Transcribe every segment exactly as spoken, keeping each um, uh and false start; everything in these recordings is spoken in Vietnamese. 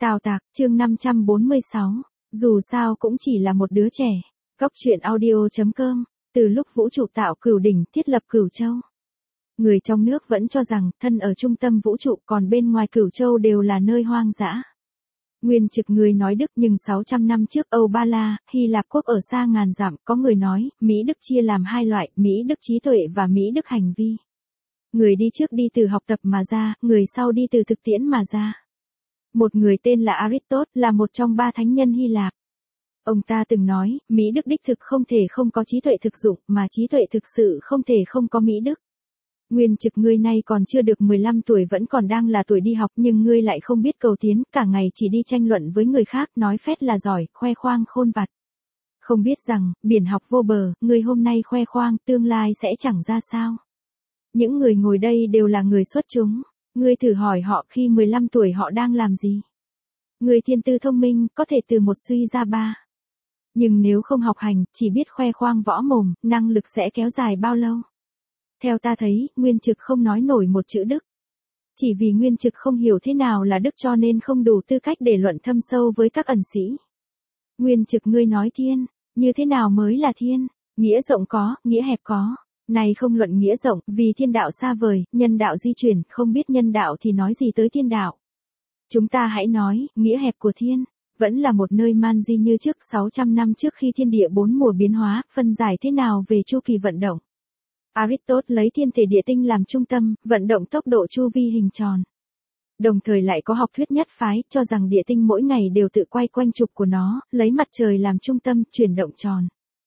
Tào Tạc, chương năm trăm bốn mươi sáu. Dù sao cũng chỉ là một đứa trẻ. Góc truyện audio chấm com. Từ lúc vũ trụ tạo cửu đỉnh, thiết lập cửu châu, người trong nước vẫn cho rằng thân ở trung tâm vũ trụ, còn bên ngoài cửu châu đều là nơi hoang dã. Nguyên Trực người nói Đức, nhưng sáu trăm năm trước Âu Ba La, Hy Lạp quốc ở xa ngàn dặm, có người nói, Mỹ Đức chia làm hai loại, Mỹ Đức trí tuệ và Mỹ Đức hành vi. Người đi trước đi từ học tập mà ra, người sau đi từ thực tiễn mà ra. Một người tên là Aristotle, là một trong ba thánh nhân Hy Lạp. Ông ta từng nói, Mỹ Đức đích thực không thể không có trí tuệ thực dụng, mà trí tuệ thực sự không thể không có Mỹ Đức. Nguyên Trực ngươi nay còn chưa được mười lăm tuổi, vẫn còn đang là tuổi đi học, nhưng ngươi lại không biết cầu tiến, cả ngày chỉ đi tranh luận với người khác, nói phét là giỏi, khoe khoang khôn vặt. Không biết rằng, biển học vô bờ, ngươi hôm nay khoe khoang, tương lai sẽ chẳng ra sao. Những người ngồi đây đều là người xuất chúng. Ngươi thử hỏi họ khi mười lăm tuổi họ đang làm gì? Người thiên tư thông minh, có thể từ một suy ra ba. Nhưng nếu không học hành, chỉ biết khoe khoang võ mồm, năng lực sẽ kéo dài bao lâu? Theo ta thấy, Nguyên Trực không nói nổi một chữ Đức. Chỉ vì Nguyên Trực không hiểu thế nào là Đức cho nên không đủ tư cách để luận thâm sâu với các ẩn sĩ. Nguyên Trực ngươi nói thiên, như thế nào mới là thiên? Nghĩa rộng có, nghĩa hẹp có. Này không luận nghĩa rộng, vì thiên đạo xa vời, nhân đạo di chuyển, không biết nhân đạo thì nói gì tới thiên đạo. Chúng ta hãy nói, nghĩa hẹp của thiên, vẫn là một nơi man di như trước sáu trăm năm trước khi thiên địa bốn mùa biến hóa, phân giải thế nào về chu kỳ vận động. Aristotle lấy thiên thể địa tinh làm trung tâm, vận động tốc độ chu vi hình tròn. Đồng thời lại có học thuyết nhất phái, cho rằng địa tinh mỗi ngày đều tự quay quanh trục của nó, lấy mặt trời làm trung tâm, chuyển động tròn.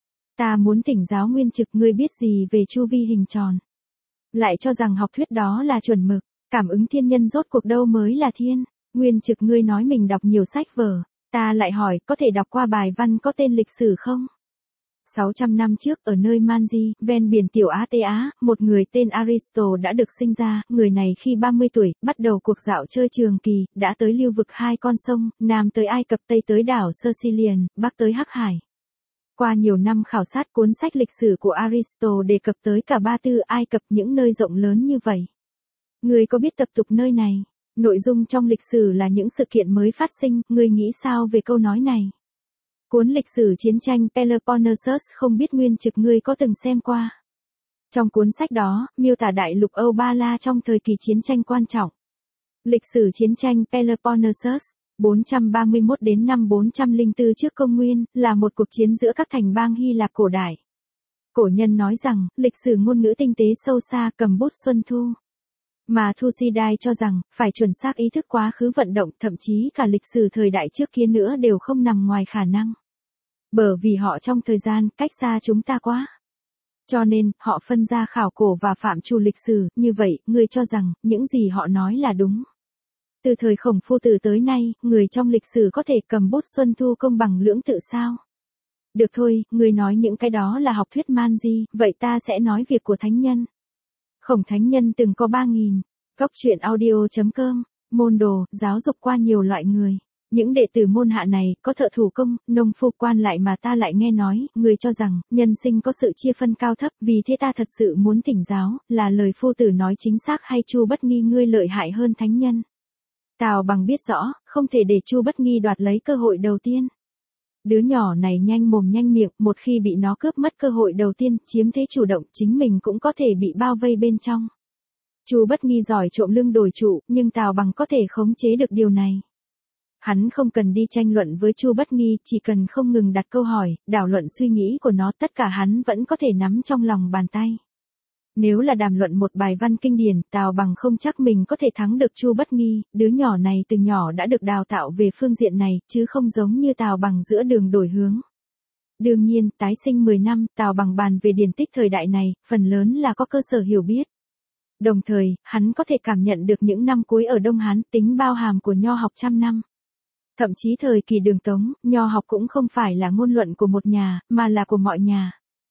Ta muốn thỉnh giáo Nguyên Trực ngươi biết gì về chu vi hình tròn. Lại cho rằng học thuyết đó là chuẩn mực, cảm ứng thiên nhân rốt cuộc đâu mới là thiên. Nguyên Trực ngươi nói mình đọc nhiều sách vở, ta lại hỏi có thể đọc qua bài văn có tên lịch sử không? sáu trăm năm trước ở nơi Manji, ven biển Tiểu Á Tây Á, một người tên Aristotle đã được sinh ra, người này khi ba mươi tuổi, bắt đầu cuộc dạo chơi trường kỳ, đã tới lưu vực hai con sông, Nam tới Ai Cập, Tây tới đảo Sicilian, Bắc tới Hắc Hải. Qua nhiều năm khảo sát, cuốn sách lịch sử của Aristotle đề cập tới cả Ba Tư, Ai Cập, những nơi rộng lớn như vậy. Người có biết tập tục nơi này? Nội dung trong lịch sử là những sự kiện mới phát sinh, người nghĩ sao về câu nói này? Cuốn lịch sử chiến tranh Peloponnesus, không biết Nguyên Trực ngươi có từng xem qua. Trong cuốn sách đó, miêu tả đại lục Âu Ba La trong thời kỳ chiến tranh quan trọng. Lịch sử chiến tranh Peloponnesus bốn trăm ba mươi mốt đến năm bốn trăm lẻ bốn trước công nguyên, là một cuộc chiến giữa các thành bang Hy Lạp cổ đại. Cổ nhân nói rằng, lịch sử ngôn ngữ tinh tế sâu xa, cầm bút Xuân Thu. Mà Thucydides cho rằng, phải chuẩn xác ý thức quá khứ vận động, thậm chí cả lịch sử thời đại trước kia nữa đều không nằm ngoài khả năng. Bởi vì họ trong thời gian, cách xa chúng ta quá. Cho nên, họ phân ra khảo cổ và phạm trù lịch sử, như vậy, người cho rằng, những gì họ nói là đúng. Từ thời Khổng Phu Tử tới nay, người trong lịch sử có thể cầm bút Xuân Thu công bằng lưỡng tự sao? Được thôi, người nói những cái đó là học thuyết man di, vậy ta sẽ nói việc của thánh nhân. Khổng thánh nhân từng có ba nghìn. Góc truyện audio chấm com. Môn đồ, giáo dục qua nhiều loại người. Những đệ tử môn hạ này, có thợ thủ công, nông phu, quan lại mà ta lại nghe nói, người cho rằng, nhân sinh có sự chia phân cao thấp, vì thế ta thật sự muốn thỉnh giáo, là lời Phu Tử nói chính xác hay Chu Bất Nghi ngươi lợi hại hơn thánh nhân? Tào Bằng biết rõ, không thể để Chu Bất Nghi đoạt lấy cơ hội đầu tiên. Đứa nhỏ này nhanh mồm nhanh miệng, một khi bị nó cướp mất cơ hội đầu tiên, chiếm thế chủ động, chính mình cũng có thể bị bao vây bên trong. Chu Bất Nghi giỏi trộm lưng đổi trụ, nhưng Tào Bằng có thể khống chế được điều này. Hắn không cần đi tranh luận với Chu Bất Nghi, chỉ cần không ngừng đặt câu hỏi, đảo luận suy nghĩ của nó, tất cả hắn vẫn có thể nắm trong lòng bàn tay. Nếu là đàm luận một bài văn kinh điển, Tào Bằng không chắc mình có thể thắng được Chu Bất Nghi, đứa nhỏ này từ nhỏ đã được đào tạo về phương diện này, chứ không giống như Tào Bằng giữa đường đổi hướng. Đương nhiên, tái sinh mười năm, Tào Bằng bàn về điển tích thời đại này, phần lớn là có cơ sở hiểu biết. Đồng thời, hắn có thể cảm nhận được những năm cuối ở Đông Hán, tính bao hàm của nho học trăm năm. Thậm chí thời kỳ Đường Tống, nho học cũng không phải là ngôn luận của một nhà, mà là của mọi nhà.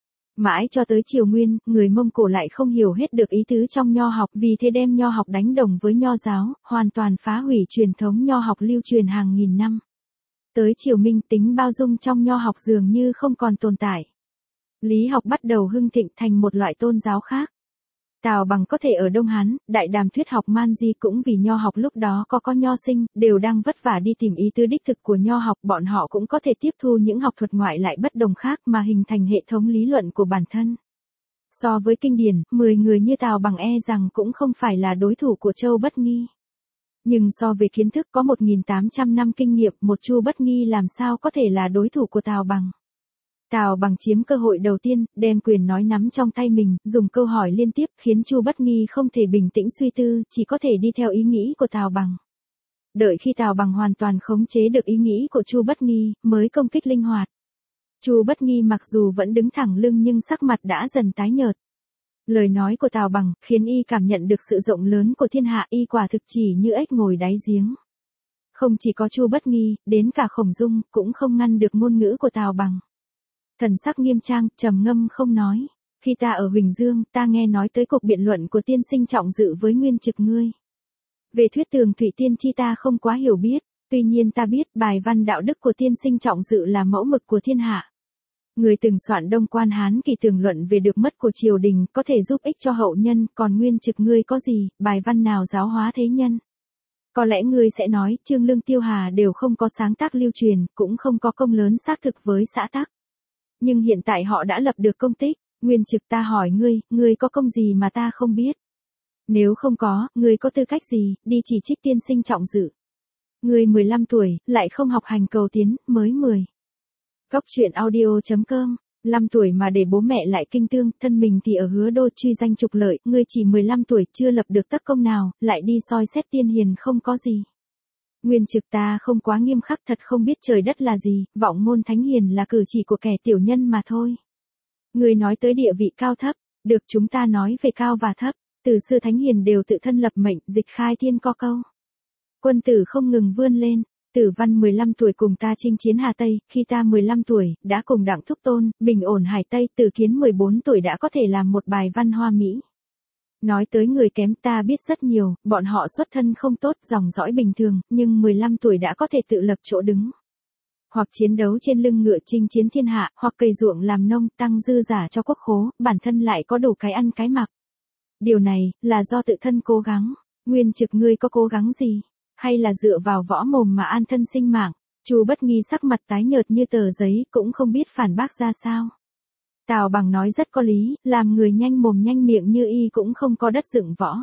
Mãi cho tới Triều Nguyên, người Mông Cổ lại không hiểu hết được ý tứ trong nho học, vì thế đem nho học đánh đồng với nho giáo, hoàn toàn phá hủy truyền thống nho học lưu truyền hàng nghìn năm. Tới Triều Minh, tính bao dung trong nho học dường như không còn tồn tại. Lý học bắt đầu hưng thịnh thành một loại tôn giáo khác. Tào Bằng có thể ở Đông Hán, Đại Đàm thuyết học man di cũng vì nho học lúc đó có có nho sinh, đều đang vất vả đi tìm ý tứ đích thực của nho học, bọn họ cũng có thể tiếp thu những học thuật ngoại lại bất đồng khác mà hình thành hệ thống lý luận của bản thân. So với kinh điển, mười người như Tào Bằng e rằng cũng không phải là đối thủ của Châu Bất Nghi. Nhưng so về kiến thức có một nghìn tám trăm năm kinh nghiệm, một Chu Bất Nghi làm sao có thể là đối thủ của Tào Bằng. Tào Bằng chiếm cơ hội đầu tiên, đem quyền nói nắm trong tay mình, dùng câu hỏi liên tiếp khiến Chu Bất Nghi không thể bình tĩnh suy tư, chỉ có thể đi theo ý nghĩ của Tào Bằng. Đợi khi Tào Bằng hoàn toàn khống chế được ý nghĩ của Chu Bất Nghi, mới công kích linh hoạt. Chu Bất Nghi mặc dù vẫn đứng thẳng lưng nhưng sắc mặt đã dần tái nhợt. Lời nói của Tào Bằng khiến y cảm nhận được sự rộng lớn của thiên hạ, y quả thực chỉ như ếch ngồi đáy giếng. Không chỉ có Chu Bất Nghi, đến cả Khổng Dung cũng không ngăn được ngôn ngữ của Tào Bằng. Thần sắc nghiêm trang, trầm ngâm không nói. Khi ta ở Huỳnh Dương, ta nghe nói tới cuộc biện luận của tiên sinh Trọng Dự với Nguyên Trực ngươi. Về thuyết tường thủy tiên chi ta không quá hiểu biết, tuy nhiên ta biết bài văn đạo đức của tiên sinh Trọng Dự là mẫu mực của thiên hạ. Người từng soạn Đông Quan Hán Kỳ tường luận về được mất của triều đình, có thể giúp ích cho hậu nhân, còn Nguyên Trực ngươi có gì, bài văn nào giáo hóa thế nhân. Có lẽ ngươi sẽ nói, Trương Lương Tiêu Hà đều không có sáng tác lưu truyền, cũng không có công lớn xác thực với xã tắc. Nhưng hiện tại họ đã lập được công tích, Nguyên Trực ta hỏi ngươi, ngươi có công gì mà ta không biết? Nếu không có, ngươi có tư cách gì, đi chỉ trích tiên sinh Trọng Dự? Ngươi mười lăm tuổi, lại không học hành cầu tiến, mới mười. Góc truyện audio chấm com, năm tuổi mà để bố mẹ lại kinh tương, thân mình thì ở Hứa Đô truy danh trục lợi, ngươi chỉ mười lăm tuổi chưa lập được tất công nào, lại đi soi xét tiên hiền không có gì. Nguyên Trực ta không quá nghiêm khắc, thật không biết trời đất là gì, vọng ngôn thánh hiền là cử chỉ của kẻ tiểu nhân mà thôi. Người nói tới địa vị cao thấp, được chúng ta nói về cao và thấp, từ xưa thánh hiền đều tự thân lập mệnh, dịch khai thiên có câu. Quân tử không ngừng vươn lên, Tử Văn mười lăm tuổi cùng ta chinh chiến Hà Tây, khi ta mười lăm tuổi, đã cùng Đặng Thúc Tôn, bình ổn Hải Tây, Tử Kiến mười bốn tuổi đã có thể làm một bài văn hoa mỹ. Nói tới người kém ta biết rất nhiều, bọn họ xuất thân không tốt, dòng dõi bình thường, nhưng mười lăm tuổi đã có thể tự lập chỗ đứng. Hoặc chiến đấu trên lưng ngựa chinh chiến thiên hạ, hoặc cày ruộng làm nông, tăng dư giả cho quốc khố, bản thân lại có đủ cái ăn cái mặc. Điều này, là do tự thân cố gắng. Nguyên Trực ngươi có cố gắng gì? Hay là dựa vào võ mồm mà an thân sinh mạng? Chu Bất Nghi sắc mặt tái nhợt như tờ giấy, cũng không biết phản bác ra sao. Tào Bằng nói rất có lý, làm người nhanh mồm nhanh miệng như y cũng không có đất dựng võ.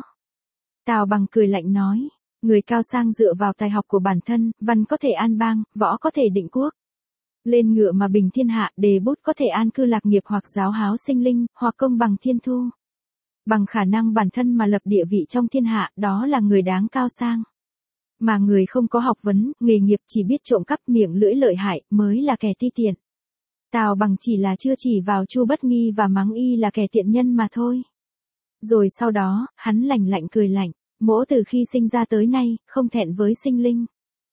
Tào Bằng cười lạnh nói, người cao sang dựa vào tài học của bản thân, văn có thể an bang, võ có thể định quốc. Lên ngựa mà bình thiên hạ, đề bút có thể an cư lạc nghiệp hoặc giáo háo sinh linh, hoặc công bằng thiên thu. Bằng khả năng bản thân mà lập địa vị trong thiên hạ, đó là người đáng cao sang. Mà người không có học vấn, nghề nghiệp chỉ biết trộm cắp miệng lưỡi lợi hại, mới là kẻ ti tiện. Tào Bằng chỉ là chưa chỉ vào Chu Bất Nghi và mắng y là kẻ tiện nhân mà thôi. Rồi sau đó, hắn lạnh lạnh cười lạnh, mỗ từ khi sinh ra tới nay, không thẹn với sinh linh.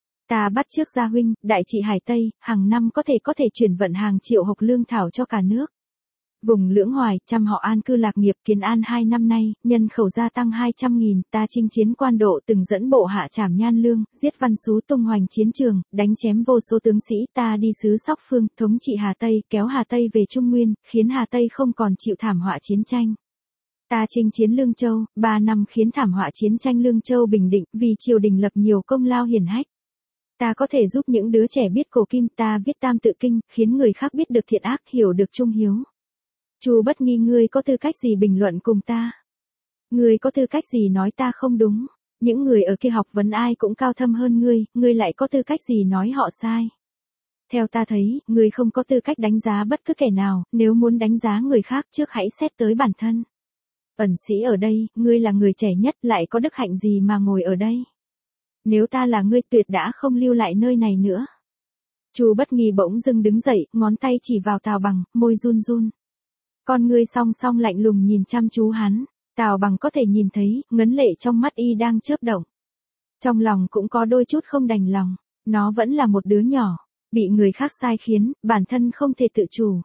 Ta bắt trước gia huynh, đại trị Hải Tây, hàng năm có thể có thể chuyển vận hàng triệu hộc lương thảo cho cả nước. Vùng Lưỡng Hoài, trăm họ an cư lạc nghiệp, Kiến An hai năm nay, nhân khẩu gia tăng hai trăm nghìn, ta chinh chiến quan độ từng dẫn bộ hạ trảm Nhan Lương, giết văn xú tung hoành chiến trường, đánh chém vô số tướng sĩ, ta đi sứ Sóc Phương, thống trị Hà Tây, kéo Hà Tây về Trung Nguyên, khiến Hà Tây không còn chịu thảm họa chiến tranh. Ta chinh chiến Lương Châu, ba năm khiến thảm họa chiến tranh Lương Châu bình định, vì triều đình lập nhiều công lao hiển hách. Ta có thể giúp những đứa trẻ biết cổ kim, ta viết Tam Tự Kinh, khiến người khác biết được thiện ác, hiểu được trung hiếu. Chu Bất Nghi ngươi có tư cách gì bình luận cùng ta? Ngươi có tư cách gì nói ta không đúng? Những người ở kia học vấn ai cũng cao thâm hơn ngươi, ngươi lại có tư cách gì nói họ sai? Theo ta thấy, ngươi không có tư cách đánh giá bất cứ kẻ nào, nếu muốn đánh giá người khác trước hãy xét tới bản thân. Ẩn sĩ ở đây, ngươi là người trẻ nhất, lại có đức hạnh gì mà ngồi ở đây? Nếu ta là ngươi tuyệt đã không lưu lại nơi này nữa. Chu Bất Nghi bỗng dưng đứng dậy, ngón tay chỉ vào Tào Bằng, môi run run. Con ngươi song song lạnh lùng nhìn chăm chú hắn, Tào Bằng có thể nhìn thấy, ngấn lệ trong mắt y đang chớp động. Trong lòng cũng có đôi chút không đành lòng, nó vẫn là một đứa nhỏ, bị người khác sai khiến, bản thân không thể tự chủ.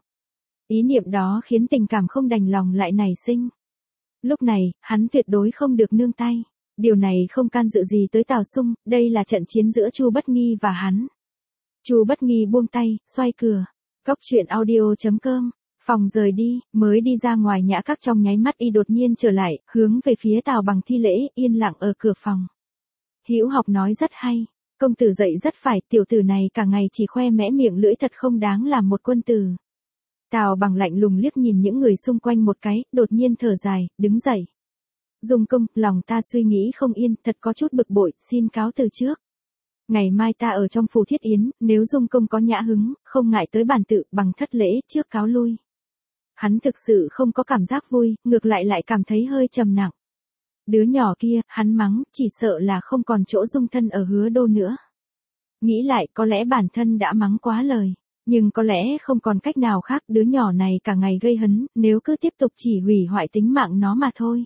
Ý niệm đó khiến tình cảm không đành lòng lại nảy sinh. Lúc này, hắn tuyệt đối không được nương tay. Điều này không can dự gì tới Tào Sung, đây là trận chiến giữa Chu Bất Nghi và hắn. Chu Bất Nghi buông tay, xoay cửa. Góc truyện audio chấm com Phòng rời đi, mới đi ra ngoài Nhã Các trong nháy mắt y đột nhiên trở lại, hướng về phía Tào Bằng thi lễ, yên lặng ở cửa phòng. Hữu Học nói rất hay, công tử dạy rất phải, tiểu tử này cả ngày chỉ khoe mẽ miệng lưỡi thật không đáng làm một quân tử. Tào Bằng lạnh lùng liếc nhìn những người xung quanh một cái, đột nhiên thở dài, đứng dậy. Dung công, lòng ta suy nghĩ không yên, thật có chút bực bội, xin cáo từ trước. Ngày mai ta ở trong phủ Thiết Yến, nếu Dung công có nhã hứng, không ngại tới bàn tự, bằng thất lễ, trước cáo lui. Hắn thực sự không có cảm giác vui, ngược lại lại cảm thấy hơi trầm nặng. Đứa nhỏ kia, hắn mắng, chỉ sợ là không còn chỗ dung thân ở Hứa Đô nữa. Nghĩ lại, có lẽ bản thân đã mắng quá lời. Nhưng có lẽ không còn cách nào khác, đứa nhỏ này cả ngày gây hấn, nếu cứ tiếp tục chỉ hủy hoại tính mạng nó mà thôi.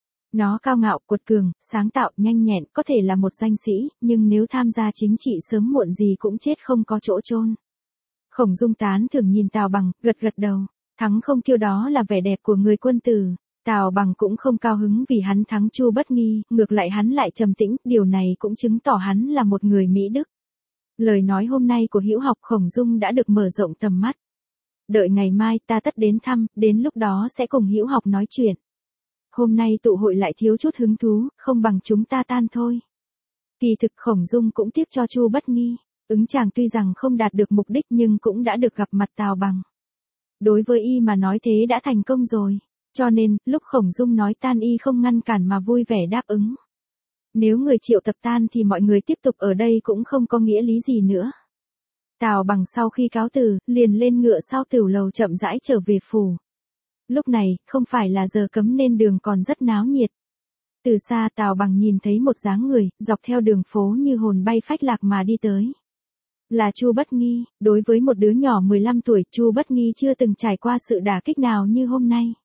Nó cao ngạo, cuột cường, sáng tạo, nhanh nhẹn, có thể là một danh sĩ, nhưng nếu tham gia chính trị sớm muộn gì cũng chết không có chỗ chôn. Khổng Dung tán thường nhìn Tào Bằng, gật gật đầu. Thắng không kiêu đó là vẻ đẹp của người quân tử. Tào Bằng cũng không cao hứng vì hắn thắng Chu Bất Nghi, ngược lại hắn lại trầm tĩnh, điều này cũng chứng tỏ hắn là một người Mỹ Đức. Lời nói hôm nay của Hữu Học Khổng Dung đã được mở rộng tầm mắt. Đợi ngày mai ta tất đến thăm, đến lúc đó sẽ cùng Hữu Học nói chuyện. Hôm nay tụ hội lại thiếu chút hứng thú, không bằng chúng ta tan thôi. Kỳ thực Khổng Dung cũng tiếc cho Chu Bất Nghi, ứng chàng tuy rằng không đạt được mục đích nhưng cũng đã được gặp mặt Tào Bằng. Đối với y mà nói thế đã thành công rồi, cho nên, lúc Khổng Dung nói tan y không ngăn cản mà vui vẻ đáp ứng. Nếu người triệu tập tan thì mọi người tiếp tục ở đây cũng không có nghĩa lý gì nữa. Tào Bằng sau khi cáo từ, liền lên ngựa sau tửu lầu chậm rãi trở về phủ. Lúc này, không phải là giờ cấm nên đường còn rất náo nhiệt. Từ xa Tào Bằng nhìn thấy một dáng người, dọc theo đường phố như hồn bay phách lạc mà đi tới. Là Chu Bất Nghi, đối với một đứa nhỏ mười lăm tuổi, Chu Bất Nghi chưa từng trải qua sự đả kích nào như hôm nay.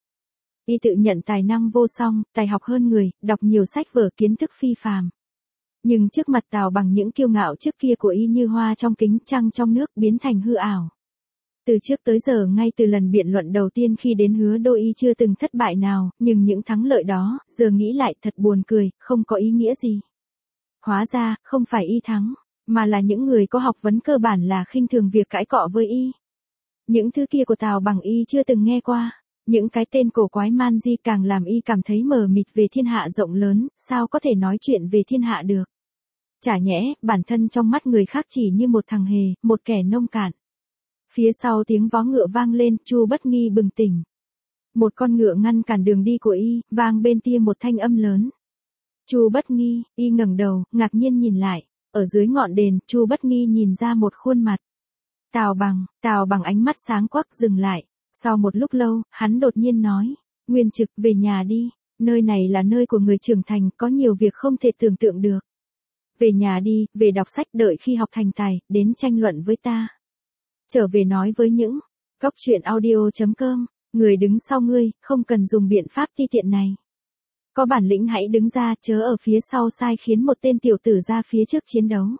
Y tự nhận tài năng vô song, tài học hơn người, đọc nhiều sách vở kiến thức phi phàm. Nhưng trước mặt Tào Bằng những kiêu ngạo trước kia của y như hoa trong kính trăng trong nước biến thành hư ảo. Từ trước tới giờ ngay từ lần biện luận đầu tiên khi đến Hứa Đô y chưa từng thất bại nào, nhưng những thắng lợi đó, giờ nghĩ lại thật buồn cười, không có ý nghĩa gì. Hóa ra, không phải y thắng, mà là những người có học vấn cơ bản là khinh thường việc cãi cọ với y. Những thứ kia của Tào Bằng y chưa từng nghe qua. Những cái tên cổ quái man di càng làm y cảm thấy mờ mịt về thiên hạ rộng lớn, sao có thể nói chuyện về thiên hạ được. Chả nhẽ, bản thân trong mắt người khác chỉ như một thằng hề, một kẻ nông cạn. Phía sau tiếng vó ngựa vang lên, Chu Bất Nghi bừng tỉnh. Một con ngựa ngăn cản đường đi của y, vang bên tia một thanh âm lớn. Chu Bất Nghi, y ngẩng đầu, ngạc nhiên nhìn lại. Ở dưới ngọn đền, Chu Bất Nghi nhìn ra một khuôn mặt. Tào Bằng, Tào Bằng ánh mắt sáng quắc dừng lại. Sau một lúc lâu, hắn đột nhiên nói, Nguyên Trực về nhà đi, nơi này là nơi của người trưởng thành, có nhiều việc không thể tưởng tượng được. Về nhà đi, về đọc sách đợi khi học thành tài, đến tranh luận với ta. Trở về nói với những, góc truyện audio chấm com, người đứng sau ngươi, không cần dùng biện pháp ti tiện này. Có bản lĩnh hãy đứng ra, chớ ở phía sau sai khiến một tên tiểu tử ra phía trước chiến đấu.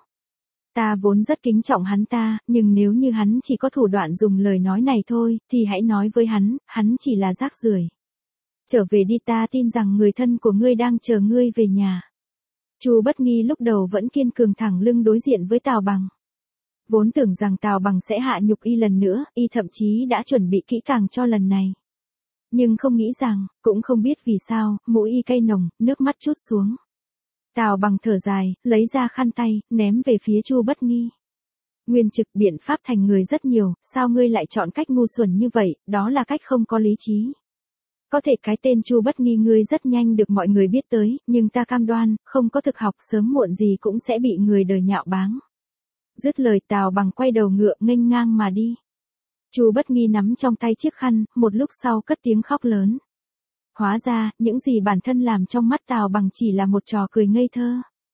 Ta vốn rất kính trọng hắn ta, nhưng nếu như hắn chỉ có thủ đoạn dùng lời nói này thôi, thì hãy nói với hắn, hắn chỉ là rác rưởi. Trở về đi, ta tin rằng người thân của ngươi đang chờ ngươi về nhà. Chu Bất Nghi lúc đầu vẫn kiên cường thẳng lưng đối diện với Tào Bằng. Vốn tưởng rằng Tào Bằng sẽ hạ nhục y lần nữa, y thậm chí đã chuẩn bị kỹ càng cho lần này. Nhưng không nghĩ rằng, cũng không biết vì sao, mũi y cay nồng, nước mắt trút xuống. Tào Bằng thở dài, lấy ra khăn tay, ném về phía Chu Bất Nghi. Nguyên Trực, biện pháp thành người rất nhiều, sao ngươi lại chọn cách ngu xuẩn như vậy, đó là cách không có lý trí. Có thể cái tên Chu Bất Nghi ngươi rất nhanh được mọi người biết tới, nhưng ta cam đoan, không có thực học sớm muộn gì cũng sẽ bị người đời nhạo báng. Dứt lời Tào Bằng quay đầu ngựa nghênh ngang mà đi. Chu Bất Nghi nắm trong tay chiếc khăn, một lúc sau cất tiếng khóc lớn. Hóa ra, những gì bản thân làm trong mắt Tào Bằng chỉ là một trò cười ngây thơ.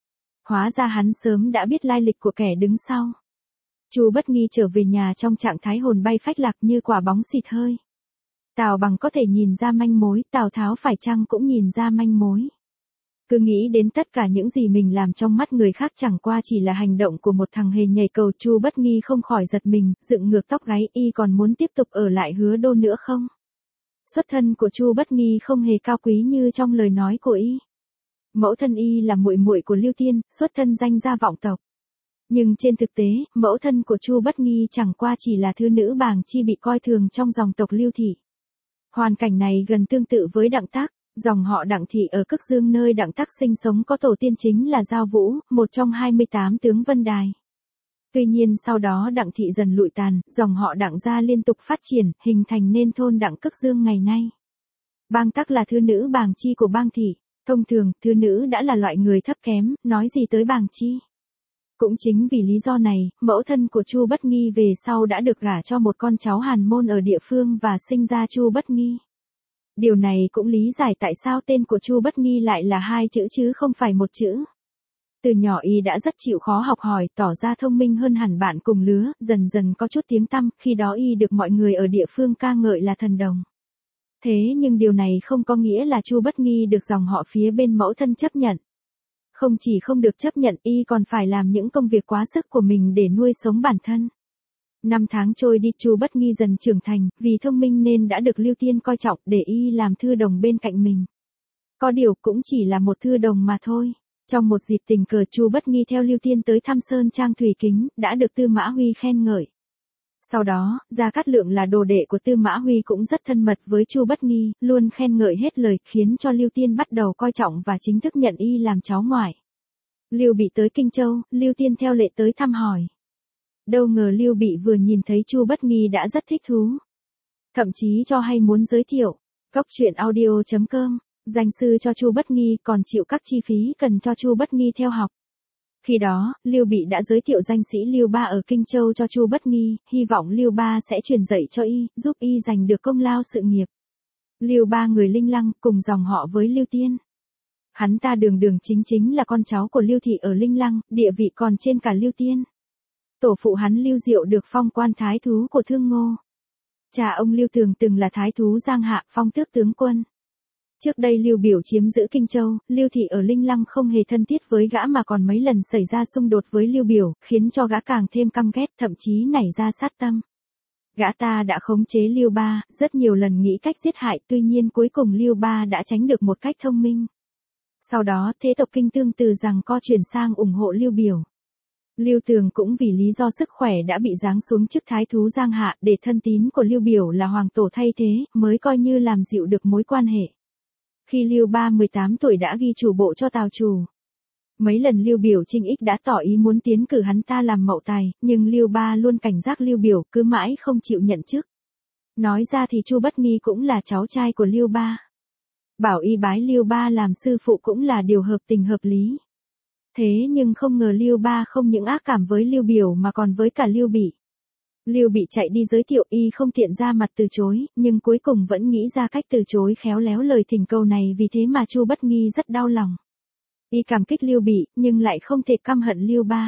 Hóa ra hắn sớm đã biết lai lịch của kẻ đứng sau. Chu Bất Nghi trở về nhà trong trạng thái hồn bay phách lạc như quả bóng xịt hơi. Tào Bằng có thể nhìn ra manh mối, Tào Tháo phải chăng cũng nhìn ra manh mối. Cứ nghĩ đến tất cả những gì mình làm trong mắt người khác chẳng qua chỉ là hành động của một thằng hề nhảy cầu, Chu Bất Nghi không khỏi giật mình, dựng ngược tóc gáy, y còn muốn tiếp tục ở lại Hứa Đô nữa không? Xuất thân của Chu Bất Nghi không hề cao quý như trong lời nói của y. Mẫu thân y là muội muội của Lưu Tiên, xuất thân danh gia vọng tộc. Nhưng trên thực tế, mẫu thân của Chu Bất Nghi chẳng qua chỉ là thứ nữ bàng chi bị coi thường trong dòng tộc Lưu thị. Hoàn cảnh này gần tương tự với Đặng Tác, dòng họ Đặng thị ở Cực Dương nơi Đặng Tác sinh sống có tổ tiên chính là Giao Vũ, một trong hai mươi tám tướng Vân Đài. Tuy nhiên sau đó Đặng thị dần lụi tàn, dòng họ Đặng gia liên tục phát triển, hình thành nên thôn Đặng Cực Dương ngày nay. Bang Tắc là thứ nữ bàng chi của Bang thị, thông thường, thứ nữ đã là loại người thấp kém, nói gì tới bàng chi. Cũng chính vì lý do này, mẫu thân của Chu Bất Nghi về sau đã được gả cho một con cháu Hàn môn ở địa phương và sinh ra Chu Bất Nghi. Điều này cũng lý giải tại sao tên của Chu Bất Nghi lại là hai chữ chứ không phải một chữ. Từ nhỏ y đã rất chịu khó học hỏi, tỏ ra thông minh hơn hẳn bạn cùng lứa, dần dần có chút tiếng tăm, khi đó y được mọi người ở địa phương ca ngợi là thần đồng. Thế nhưng điều này không có nghĩa là Chu Bất Nghi được dòng họ phía bên mẫu thân chấp nhận. Không chỉ không được chấp nhận, y còn phải làm những công việc quá sức của mình để nuôi sống bản thân. Năm tháng trôi đi, Chu Bất Nghi dần trưởng thành, vì thông minh nên đã được Lưu Tiên coi trọng để y làm thư đồng bên cạnh mình. Có điều cũng chỉ là một thư đồng mà thôi. Trong một dịp tình cờ, Chu Bất Nghi theo Lưu Tiên tới thăm Sơn Trang Thủy Kính, đã được Tư Mã Huy khen ngợi. Sau đó, Gia Cát Lượng là đồ đệ của Tư Mã Huy cũng rất thân mật với Chu Bất Nghi, luôn khen ngợi hết lời, khiến cho Lưu Tiên bắt đầu coi trọng và chính thức nhận y làm cháu ngoại. Lưu Bị tới Kinh Châu, Lưu Tiên theo lệ tới thăm hỏi. Đâu ngờ Lưu Bị vừa nhìn thấy Chu Bất Nghi đã rất thích thú. Thậm chí cho hay muốn giới thiệu. Góc truyện audio chấm com, danh sư cho Chu Bất Nghi, còn chịu các chi phí cần cho Chu Bất Nghi theo học. Khi đó, Lưu Bị đã giới thiệu danh sĩ Lưu Ba ở Kinh Châu cho Chu Bất Nghi, hy vọng Lưu Ba sẽ truyền dạy cho y, giúp y giành được công lao sự nghiệp. Lưu Ba người Linh Lăng, cùng dòng họ với Lưu Tiên. Hắn ta đường đường chính chính là con cháu của Lưu thị ở Linh Lăng, địa vị còn trên cả Lưu Tiên. Tổ phụ hắn Lưu Diệu được phong quan thái thú của Thương Ngô. Cha ông Lưu Thường từng là thái thú Giang Hạ, phong tước tướng quân. Trước đây Lưu Biểu chiếm giữ Kinh Châu, Lưu thị ở Linh Lăng không hề thân thiết với gã mà còn mấy lần xảy ra xung đột với Lưu Biểu, khiến cho gã càng thêm căm ghét, thậm chí nảy ra sát tâm. Gã ta đã khống chế Lưu Ba, rất nhiều lần nghĩ cách giết hại, tuy nhiên cuối cùng Lưu Ba đã tránh được một cách thông minh. Sau đó, thế tộc Kinh tương từ rằng co chuyển sang ủng hộ Lưu Biểu. Lưu Tường cũng vì lý do sức khỏe đã bị giáng xuống chức thái thú Giang Hạ, để thân tín của Lưu Biểu là hoàng tổ thay thế, mới coi như làm dịu được mối quan hệ. Khi Lưu Ba mười tám tuổi đã ghi chủ bộ cho Tào Chủ. Mấy lần Lưu Biểu Trinh Ích đã tỏ ý muốn tiến cử hắn ta làm mậu tài, nhưng Lưu Ba luôn cảnh giác Lưu Biểu, cứ mãi không chịu nhận chức. Nói ra thì Chu Bất Nghi cũng là cháu trai của Lưu Ba. Bảo y bái Lưu Ba làm sư phụ cũng là điều hợp tình hợp lý. Thế nhưng không ngờ Lưu Ba không những ác cảm với Lưu Biểu mà còn với cả Lưu Bị. Lưu Bị chạy đi giới thiệu, y không tiện ra mặt từ chối, nhưng cuối cùng vẫn nghĩ ra cách từ chối khéo léo lời thỉnh cầu này, vì thế mà Chu Bất Nghi rất đau lòng. Y cảm kích Lưu Bị, nhưng lại không thể căm hận Lưu Ba.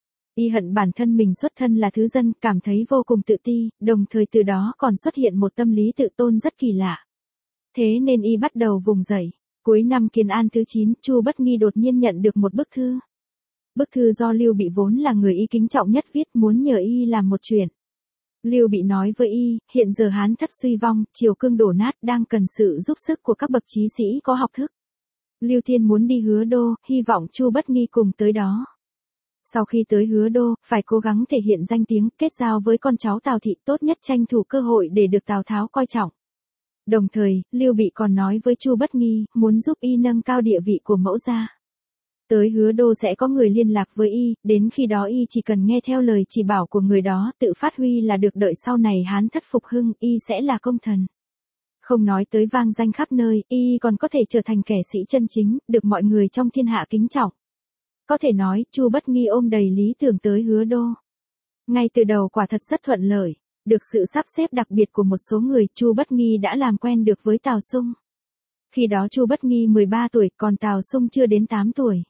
Y hận bản thân mình xuất thân là thứ dân, cảm thấy vô cùng tự ti, đồng thời từ đó còn xuất hiện một tâm lý tự tôn rất kỳ lạ. Thế nên y bắt đầu vùng dậy. Cuối năm Kiến An thứ chín, Chu Bất Nghi đột nhiên nhận được một bức thư. Bức thư do Lưu Bị vốn là người y kính trọng nhất viết, muốn nhờ y làm một chuyện. Lưu Bị nói với y, hiện giờ Hán thất suy vong, triều cương đổ nát, đang cần sự giúp sức của các bậc trí sĩ có học thức. Lưu Tiên muốn đi Hứa Đô, hy vọng Chu Bất Nghi cùng tới đó. Sau khi tới Hứa Đô, phải cố gắng thể hiện danh tiếng, kết giao với con cháu Tào thị, tốt nhất tranh thủ cơ hội để được Tào Tháo coi trọng. Đồng thời, Lưu Bị còn nói với Chu Bất Nghi, muốn giúp y nâng cao địa vị của mẫu gia. Tới Hứa Đô sẽ có người liên lạc với y, đến khi đó y chỉ cần nghe theo lời chỉ bảo của người đó, tự phát huy là được, đợi sau này Hán thất phục hưng, y sẽ là công thần. Không nói tới vang danh khắp nơi, y còn có thể trở thành kẻ sĩ chân chính, được mọi người trong thiên hạ kính trọng. Có thể nói, Chu Bất Nghi ôm đầy lý tưởng tới Hứa Đô. Ngay từ đầu quả thật rất thuận lợi. Được sự sắp xếp đặc biệt của một số người, Chu Bất Nghi đã làm quen được với Tào Sung. Khi đó Chu Bất Nghi mười ba tuổi, còn Tào Sung chưa đến tám tuổi.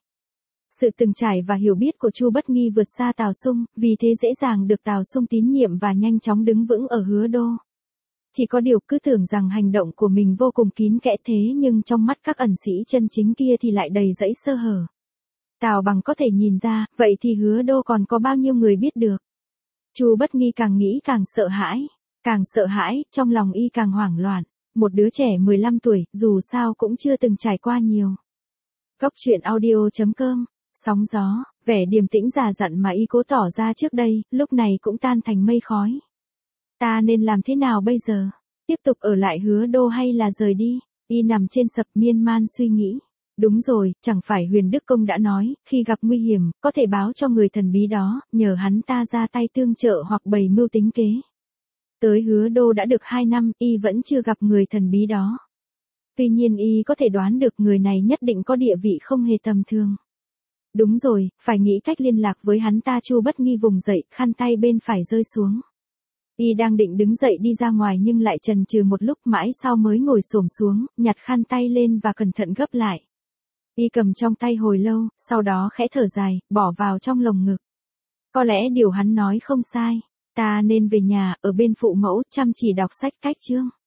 Sự từng trải và hiểu biết của Chu Bất Nghi vượt xa Tào Sung, vì thế dễ dàng được Tào Sung tín nhiệm và nhanh chóng đứng vững ở Hứa Đô. Chỉ có điều cứ tưởng rằng hành động của mình vô cùng kín kẽ, thế nhưng trong mắt các ẩn sĩ chân chính kia thì lại đầy rẫy sơ hở. Tào Bằng có thể nhìn ra, vậy thì Hứa Đô còn có bao nhiêu người biết được. Chu Bất Nghi càng nghĩ càng sợ hãi, càng sợ hãi, trong lòng y càng hoảng loạn. Một đứa trẻ mười lăm tuổi, dù sao cũng chưa từng trải qua nhiều. Góc truyện audio chấm com, sóng gió, Vẻ điềm tĩnh già dặn mà y cố tỏ ra trước đây, lúc này cũng tan thành mây khói. Ta nên làm thế nào bây giờ? Tiếp tục ở lại Hứa Đô hay là rời đi? Y nằm trên sập miên man suy nghĩ. Đúng rồi, chẳng phải Huyền Đức Công đã nói, khi gặp nguy hiểm, có thể báo cho người thần bí đó, nhờ hắn ta ra tay tương trợ hoặc bày mưu tính kế. Tới Hứa Đô đã được hai năm, y vẫn chưa gặp người thần bí đó. Tuy nhiên y có thể đoán được người này nhất định có địa vị không hề tầm thường. Đúng rồi, phải nghĩ cách liên lạc với hắn ta. Chu Bất Nghi vùng dậy, khăn tay bên phải rơi xuống. Y đang định đứng dậy đi ra ngoài nhưng lại chần chừ một lúc, mãi sau mới ngồi xổm xuống, nhặt khăn tay lên và cẩn thận gấp lại. Y cầm trong tay hồi lâu, sau đó khẽ thở dài, bỏ vào trong lồng ngực. Có lẽ điều hắn nói không sai, ta nên về nhà, ở bên phụ mẫu, chăm chỉ đọc sách cách chương.